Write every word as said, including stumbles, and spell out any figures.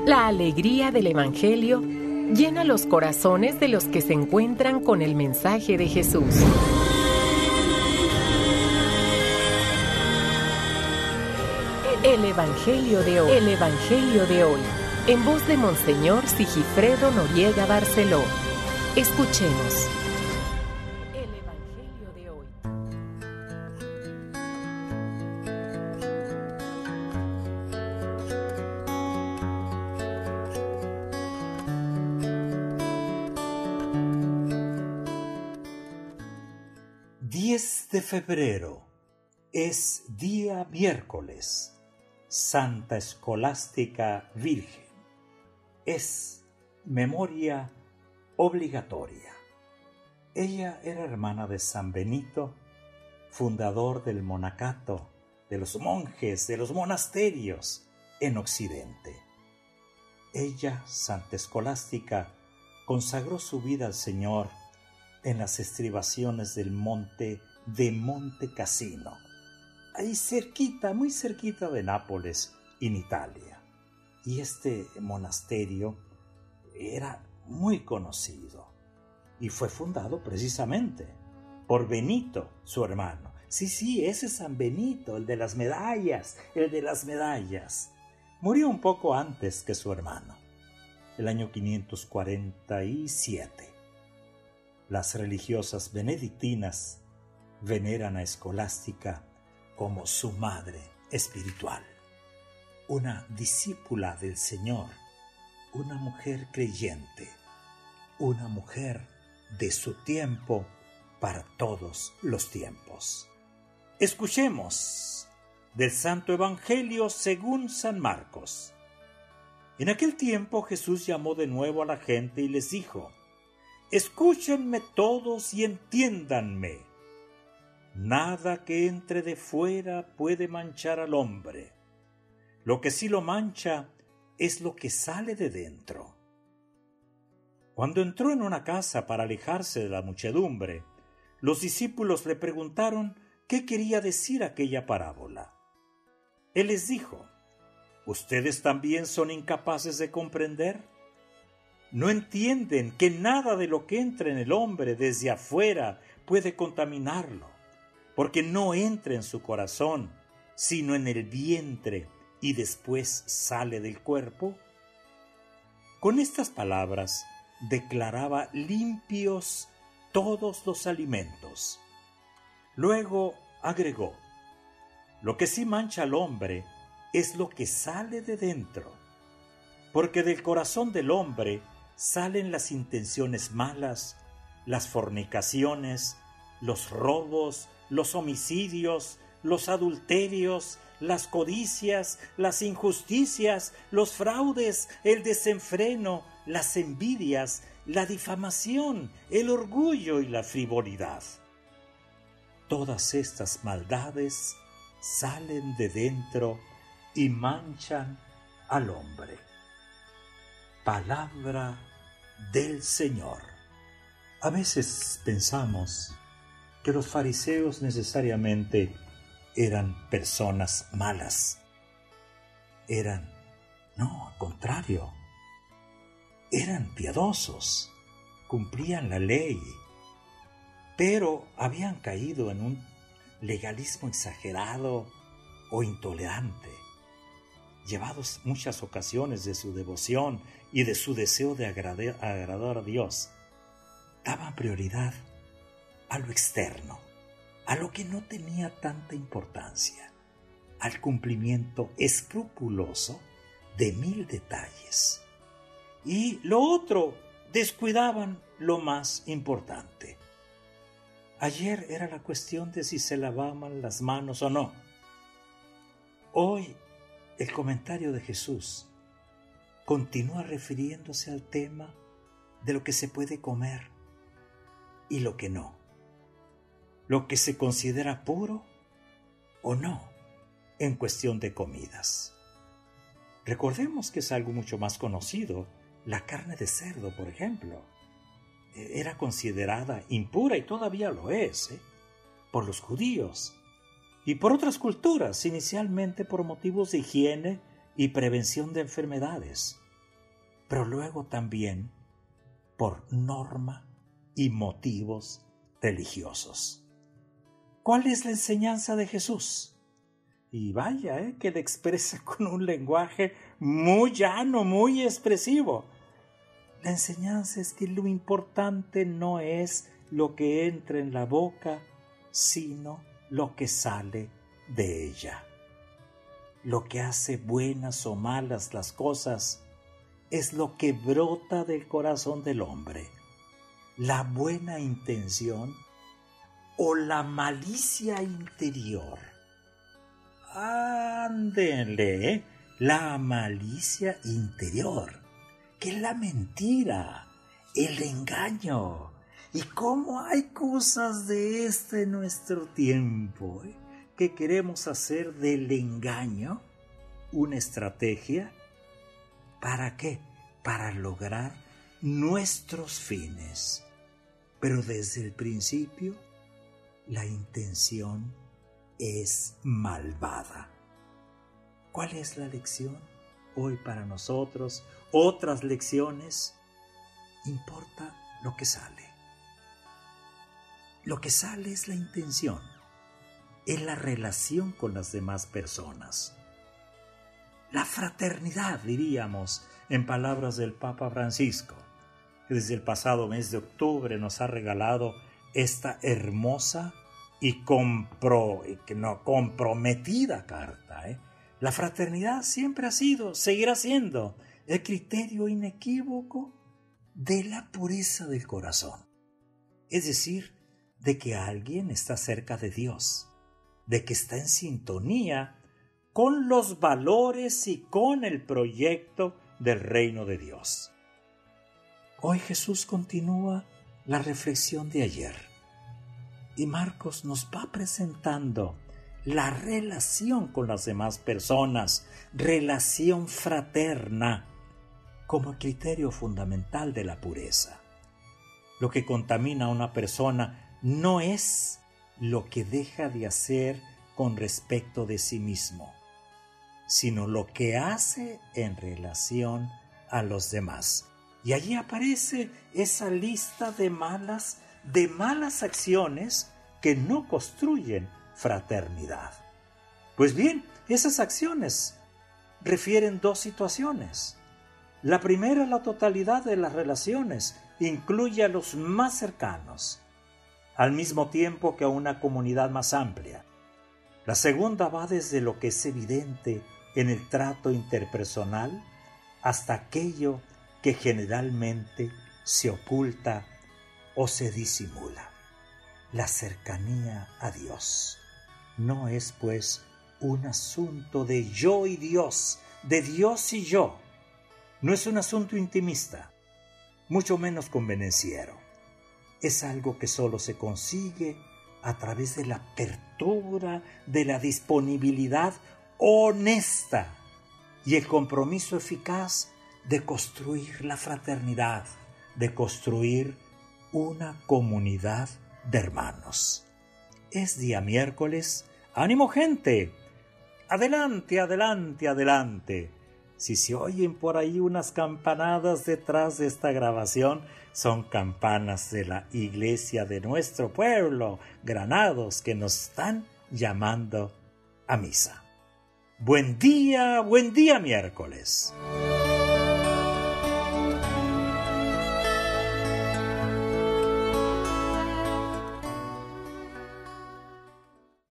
La alegría del Evangelio llena los corazones de los que se encuentran con el mensaje de Jesús. El Evangelio de hoy. El Evangelio de hoy. En voz de Monseñor Sigifredo Noriega Barceló. Escuchemos. El Evangelio de hoy. diez de febrero es día miércoles. Santa Escolástica Virgen. Es memoria obligatoria. Ella era hermana de San Benito, fundador del monacato, de los monjes, de los monasterios en Occidente. Ella, Santa Escolástica, consagró su vida al Señor en las estribaciones del monte de Monte Cassino, ahí cerquita, muy cerquita de Nápoles, en Italia. Y este monasterio era muy conocido y fue fundado precisamente por Benito, su hermano. Sí, sí, ese es San Benito, el de las medallas, el de las medallas. Murió un poco antes que su hermano, el año quinientos cuarenta y siete. Las religiosas benedictinas veneran a Escolástica como su madre espiritual, una discípula del Señor, una mujer creyente, una mujer de su tiempo para todos los tiempos. Escuchemos del Santo Evangelio según San Marcos. En aquel tiempo Jesús llamó de nuevo a la gente y les dijo: «Escúchenme todos y entiéndanme. Nada que entre de fuera puede manchar al hombre. Lo que sí lo mancha es lo que sale de dentro». Cuando entró en una casa para alejarse de la muchedumbre, los discípulos le preguntaron qué quería decir aquella parábola. Él les dijo: ¿Ustedes también son incapaces de comprender? ¿No entienden que nada de lo que entra en el hombre desde afuera puede contaminarlo? Porque no entra en su corazón, sino en el vientre y después sale del cuerpo. Con estas palabras declaraba limpios todos los alimentos. Luego agregó: lo que sí mancha al hombre es lo que sale de dentro, porque del corazón del hombre salen las intenciones malas, las fornicaciones, los robos, los homicidios, los adulterios, las codicias, las injusticias, los fraudes, el desenfreno, las envidias, la difamación, el orgullo y la frivolidad. Todas estas maldades salen de dentro y manchan al hombre. Palabra del Señor. A veces pensamos que los fariseos necesariamente eran personas malas. Eran, no, al contrario, eran piadosos, cumplían la ley, pero habían caído en un legalismo exagerado o intolerante, llevados muchas ocasiones de su devoción y de su deseo de agradar, agradar a Dios. Daban prioridad a lo externo, a lo que no tenía tanta importancia, al cumplimiento escrupuloso de mil detalles. Y lo otro, descuidaban lo más importante. Ayer era la cuestión de si se lavaban las manos o no. Hoy el comentario de Jesús continúa refiriéndose al tema de lo que se puede comer y lo que no, lo que se considera puro o no en cuestión de comidas. Recordemos que es algo mucho más conocido. La carne de cerdo, por ejemplo, era considerada impura y todavía lo es, ¿eh? por los judíos y por otras culturas, inicialmente por motivos de higiene y prevención de enfermedades. pero luego también por norma y motivos religiosos. ¿Cuál es la enseñanza de Jesús? Y vaya, eh, que la expresa con un lenguaje muy llano, muy expresivo. La enseñanza es que lo importante no es lo que entra en la boca, sino lo que sale de ella. Lo que hace buenas o malas las cosas es lo que brota del corazón del hombre. La buena intención o la malicia interior. Ándenle, la malicia interior, que es la mentira, el engaño. Y cómo hay cosas de este en nuestro tiempo, ¿eh? que queremos hacer del engaño una estrategia. ¿Para qué? Para lograr nuestros fines. Pero desde el principio, la intención es malvada. ¿Cuál es la lección hoy para nosotros? Otras lecciones. Importa lo que sale. Lo que sale es la intención, es la relación con las demás personas. La fraternidad, diríamos, en palabras del Papa Francisco, que desde el pasado mes de octubre nos ha regalado esta hermosa y compro, no, comprometida carta. ¿eh? La fraternidad siempre ha sido, seguirá siendo, el criterio inequívoco de la pureza del corazón. Es decir, de que alguien está cerca de Dios, de que está en sintonía con los valores y con el proyecto del reino de Dios. Hoy Jesús continúa la reflexión de ayer y Marcos nos va presentando la relación con las demás personas, relación fraterna, como criterio fundamental de la pureza. Lo que contamina a una persona no es lo que deja de hacer con respecto de sí mismo, sino lo que hace en relación a los demás. Y allí aparece esa lista de malas, de malas acciones que no construyen fraternidad. Pues bien, esas acciones refieren dos situaciones. La primera, la totalidad de las relaciones, incluye a los más cercanos, al mismo tiempo que a una comunidad más amplia. La segunda va desde lo que es evidente en el trato interpersonal hasta aquello que generalmente se oculta o se disimula. La cercanía a Dios no es, pues, un asunto de yo y Dios, de Dios y yo. No es un asunto intimista, mucho menos convenenciero. Es algo que solo se consigue a través de la apertura, de la disponibilidad honesta y el compromiso eficaz de construir la fraternidad, de construir una comunidad de hermanos. Es día miércoles. ¡Ánimo, gente! Adelante, adelante, adelante. Si se oyen por ahí unas campanadas detrás de esta grabación, son campanas de la iglesia de nuestro pueblo, Granados, que nos están llamando a misa. Buen día, buen día miércoles.